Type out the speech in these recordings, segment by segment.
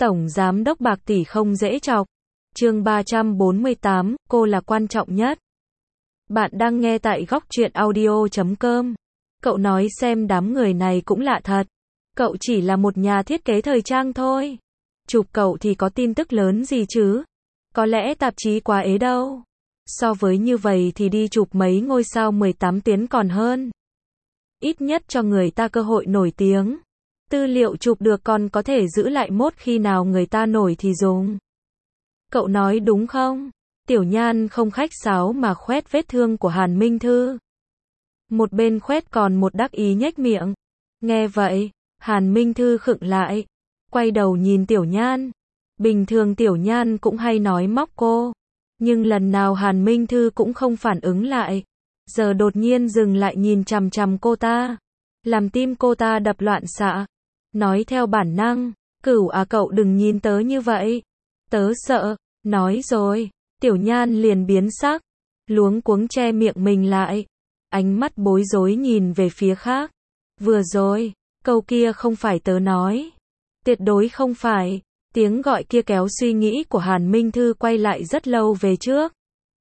Tổng giám đốc bạc tỷ không dễ chọc. Chương 348, cô là quan trọng nhất. Bạn đang nghe tại góc truyện audio.com. Cậu nói xem đám người này cũng lạ thật. Cậu chỉ là một nhà thiết kế thời trang thôi. Chụp cậu thì có tin tức lớn gì chứ? Có lẽ tạp chí quá ế đâu. So với như vậy thì đi chụp mấy ngôi sao 18 tiếng còn hơn. Ít nhất cho người ta cơ hội nổi tiếng. Tư liệu chụp được còn có thể giữ lại mốt khi nào người ta nổi thì dùng. Cậu nói đúng không? Tiểu Nhan không khách sáo mà khoét vết thương của Hàn Minh Thư. Một bên khoét còn một đắc ý nhếch miệng. Nghe vậy, Hàn Minh Thư khựng lại. Quay đầu nhìn Tiểu Nhan. Bình thường Tiểu Nhan cũng hay nói móc cô. Nhưng lần nào Hàn Minh Thư cũng không phản ứng lại. Giờ đột nhiên dừng lại nhìn chằm chằm cô ta. Làm tim cô ta đập loạn xạ. Nói theo bản năng, Cửu à cậu đừng nhìn tớ như vậy. Tớ sợ, nói rồi, Tiểu Nhan liền biến sắc, luống cuống che miệng mình lại. Ánh mắt bối rối nhìn về phía khác. Vừa rồi, câu kia không phải tớ nói. Tuyệt đối không phải. Tiếng gọi kia kéo suy nghĩ của Hàn Minh Thư quay lại rất lâu về trước.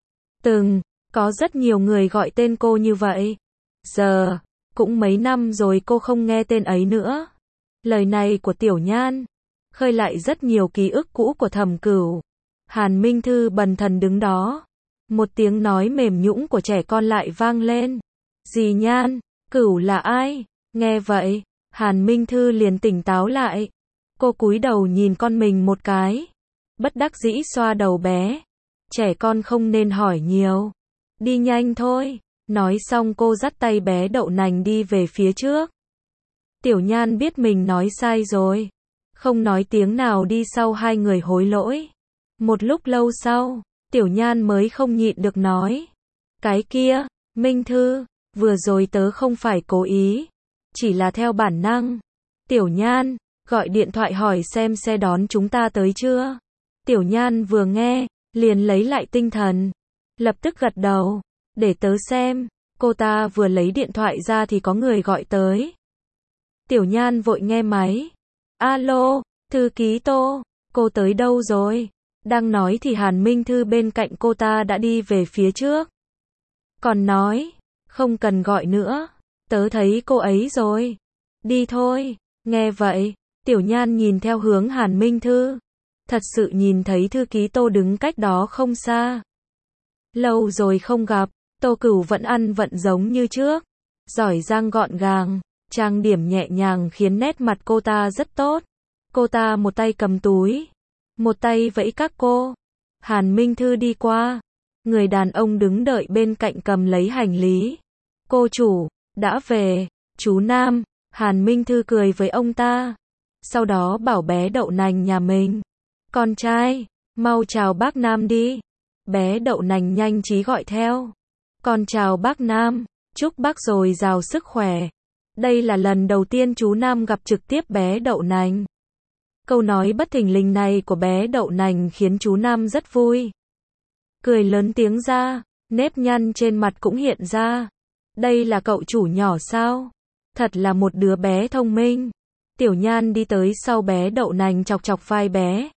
Có rất nhiều người gọi tên cô như vậy. Giờ, cũng mấy năm rồi cô không nghe tên ấy nữa. Lời này của Tiểu Nhan khơi lại rất nhiều ký ức cũ của Thẩm Cửu. Hàn Minh Thư bần thần đứng đó. Một tiếng nói mềm nhũn của trẻ con lại vang lên. Dì Nhan, Cửu là ai? Nghe vậy, Hàn Minh Thư liền tỉnh táo lại. Cô cúi đầu nhìn con mình một cái. Bất đắc dĩ xoa đầu bé. Trẻ con không nên hỏi nhiều. Đi nhanh thôi. Nói xong cô dắt tay bé Đậu Nành đi về phía trước. Tiểu Nhan biết mình nói sai rồi. Không nói tiếng nào đi sau hai người hối lỗi. Một lúc lâu sau, Tiểu Nhan mới không nhịn được nói. Cái kia, Minh Thư, vừa rồi tớ không phải cố ý. Chỉ là theo bản năng. Tiểu Nhan, gọi điện thoại hỏi xem xe đón chúng ta tới chưa. Tiểu Nhan vừa nghe, liền lấy lại tinh thần. Lập tức gật đầu. Để tớ xem. Cô ta vừa lấy điện thoại ra thì có người gọi tới. Tiểu Nhan vội nghe máy. Alo, thư ký Tô, cô tới đâu rồi? Đang nói thì Hàn Minh Thư bên cạnh cô ta đã đi về phía trước. Còn nói, không cần gọi nữa, tớ thấy cô ấy rồi. Đi thôi. Nghe vậy, Tiểu Nhan nhìn theo hướng Hàn Minh Thư. Thật sự nhìn thấy thư ký Tô đứng cách đó không xa. Lâu rồi không gặp, Tô Cửu vẫn ăn vận giống như trước. Giỏi giang gọn gàng. Trang điểm nhẹ nhàng khiến nét mặt cô ta rất tốt. Cô ta một tay cầm túi, một tay vẫy các cô. Hàn Minh Thư đi qua. Người đàn ông đứng đợi bên cạnh cầm lấy hành lý. Cô chủ, đã về. Chú Nam. Hàn Minh Thư cười với ông ta. Sau đó bảo bé Đậu Nành nhà mình. Con trai, mau chào bác Nam đi. Bé Đậu Nành nhanh trí gọi theo. Con chào bác Nam, chúc bác dồi dào sức khỏe. Đây là lần đầu tiên chú Nam gặp trực tiếp bé Đậu Nành. Câu nói bất thình lình này của bé Đậu Nành khiến chú Nam rất vui. Cười lớn tiếng ra, nếp nhăn trên mặt cũng hiện ra. Đây là cậu chủ nhỏ sao? Thật là một đứa bé thông minh. Tiểu Nhan đi tới sau bé Đậu Nành chọc chọc vai bé.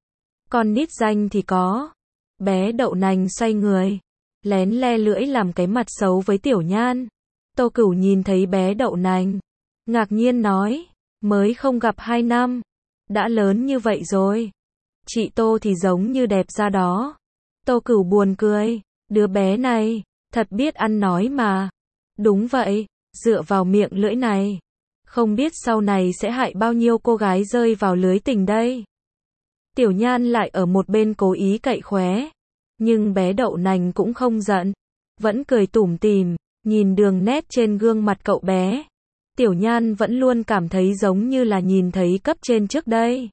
Con nít danh thì có. Bé Đậu Nành xoay người, lén le lưỡi làm cái mặt xấu với Tiểu Nhan. Tô Cửu nhìn thấy bé Đậu Nành, ngạc nhiên nói, mới không gặp 2 năm, đã lớn như vậy rồi. Chị Tô thì giống như đẹp ra đó. Tô Cửu buồn cười, đứa bé này, thật biết ăn nói mà. Đúng vậy, dựa vào miệng lưỡi này, không biết sau này sẽ hại bao nhiêu cô gái rơi vào lưới tình đây. Tiểu Nhan lại ở một bên cố ý cậy khóe, nhưng bé Đậu Nành cũng không giận, vẫn cười tủm tỉm. Nhìn đường nét trên gương mặt cậu bé, Tiểu Nhan vẫn luôn cảm thấy giống như là nhìn thấy cấp trên trước đây.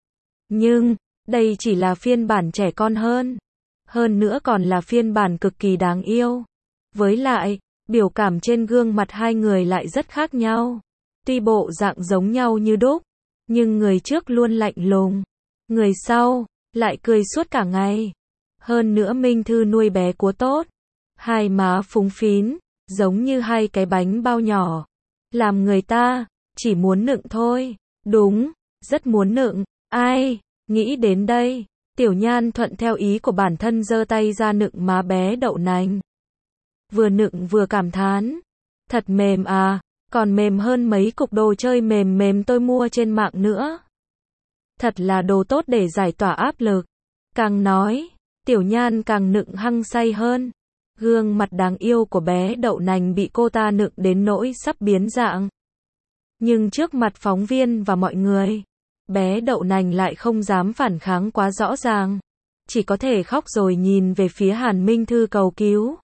Nhưng, đây chỉ là phiên bản trẻ con hơn. Hơn nữa còn là phiên bản cực kỳ đáng yêu. Với lại, biểu cảm trên gương mặt hai người lại rất khác nhau. Tuy bộ dạng giống nhau như đúc, nhưng người trước luôn lạnh lùng. Người sau, lại cười suốt cả ngày. Hơn nữa Minh Thư nuôi bé cua tốt. Hai má phúng phín. Giống như hai cái bánh bao nhỏ. Làm người ta chỉ muốn nựng thôi. Đúng, rất muốn nựng. Ai, nghĩ đến đây, Tiểu Nhan thuận theo ý của bản thân giơ tay ra nựng má bé đậu nành. Vừa nựng vừa cảm thán. Thật mềm à, còn mềm hơn mấy cục đồ chơi mềm mềm tôi mua trên mạng nữa. Thật là đồ tốt để giải tỏa áp lực. Càng nói, Tiểu Nhan càng nựng hăng say hơn. Gương mặt đáng yêu của bé đậu nành bị cô ta nựng đến nỗi sắp biến dạng. Nhưng trước mặt phóng viên và mọi người, bé đậu nành lại không dám phản kháng quá rõ ràng. Chỉ có thể khóc rồi nhìn về phía Hàn Minh Thư cầu cứu.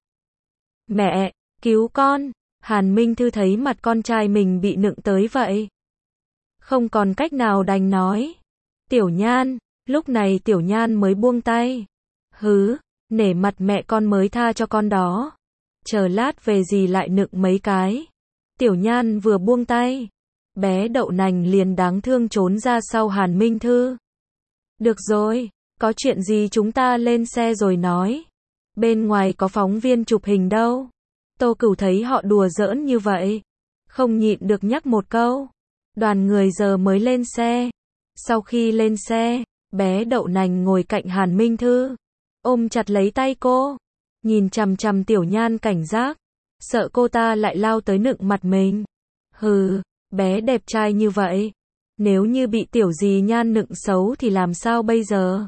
Mẹ, cứu con. Hàn Minh Thư thấy mặt con trai mình bị nựng tới vậy. Không còn cách nào đành nói. Tiểu Nhan, lúc này Tiểu Nhan mới buông tay. Hứ, nể mặt mẹ con mới tha cho con đó. Chờ lát về gì lại nựng mấy cái. Tiểu Nhan vừa buông tay, bé đậu nành liền đáng thương trốn ra sau Hàn Minh Thư. Được rồi, có chuyện gì chúng ta lên xe rồi nói. Bên ngoài có phóng viên chụp hình đâu. Tô Cửu thấy họ đùa giỡn như vậy, không nhịn được nhắc một câu. Đoàn người giờ mới lên xe. Sau khi lên xe, bé đậu nành ngồi cạnh Hàn Minh Thư, ôm chặt lấy tay cô, nhìn chằm chằm Tiểu Nhan cảnh giác, sợ cô ta lại lao tới nựng mặt mình. Hừ, bé đẹp trai như vậy, nếu như bị Tiểu Dì Nhan nựng xấu thì làm sao bây giờ?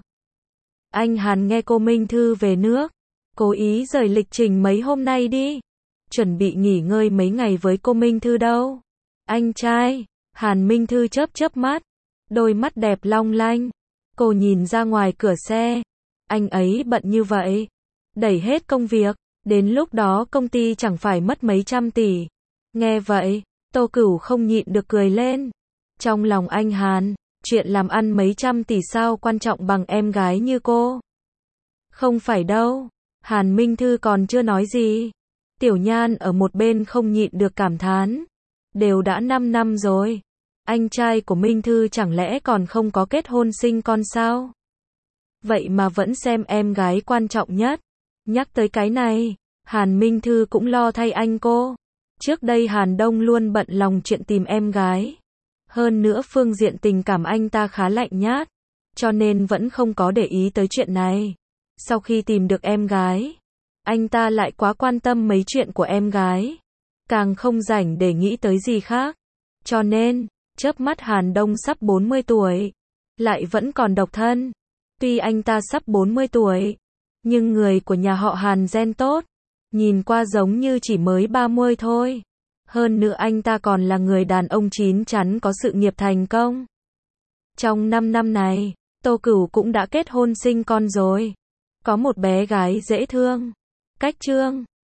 Anh Hàn nghe cô Minh Thư về nước, cố ý rời lịch trình mấy hôm nay đi, chuẩn bị nghỉ ngơi mấy ngày với cô Minh Thư đâu. Anh trai, Hàn Minh Thư chớp chớp mắt, đôi mắt đẹp long lanh. Cô nhìn ra ngoài cửa xe, anh ấy bận như vậy, đẩy hết công việc, đến lúc đó công ty chẳng phải mất mấy trăm tỷ. Nghe vậy, Tô Cửu không nhịn được cười lên. Trong lòng anh Hàn, chuyện làm ăn mấy trăm tỷ sao quan trọng bằng em gái như cô. Không phải đâu, Hàn Minh Thư còn chưa nói gì. Tiểu Nhan ở một bên không nhịn được cảm thán. Đều đã 5 năm rồi. Anh trai của Minh Thư chẳng lẽ còn không có kết hôn sinh con sao? Vậy mà vẫn xem em gái quan trọng nhất. Nhắc tới cái này, Hàn Minh Thư cũng lo thay anh cô. Trước đây Hàn Đông luôn bận lòng chuyện tìm em gái. Hơn nữa phương diện tình cảm anh ta khá lạnh nhát, cho nên vẫn không có để ý tới chuyện này. Sau khi tìm được em gái, anh ta lại quá quan tâm mấy chuyện của em gái, càng không rảnh để nghĩ tới gì khác. Cho nên, chớp mắt Hàn Đông sắp 40 tuổi, lại vẫn còn độc thân. Tuy anh ta sắp 40 tuổi, nhưng người của nhà họ Hàn gen tốt, nhìn qua giống như chỉ mới 30 thôi. Hơn nữa anh ta còn là người đàn ông chín chắn có sự nghiệp thành công. Trong 5 năm này, Tô Cửu cũng đã kết hôn sinh con rồi. Có một bé gái dễ thương. Cách Chương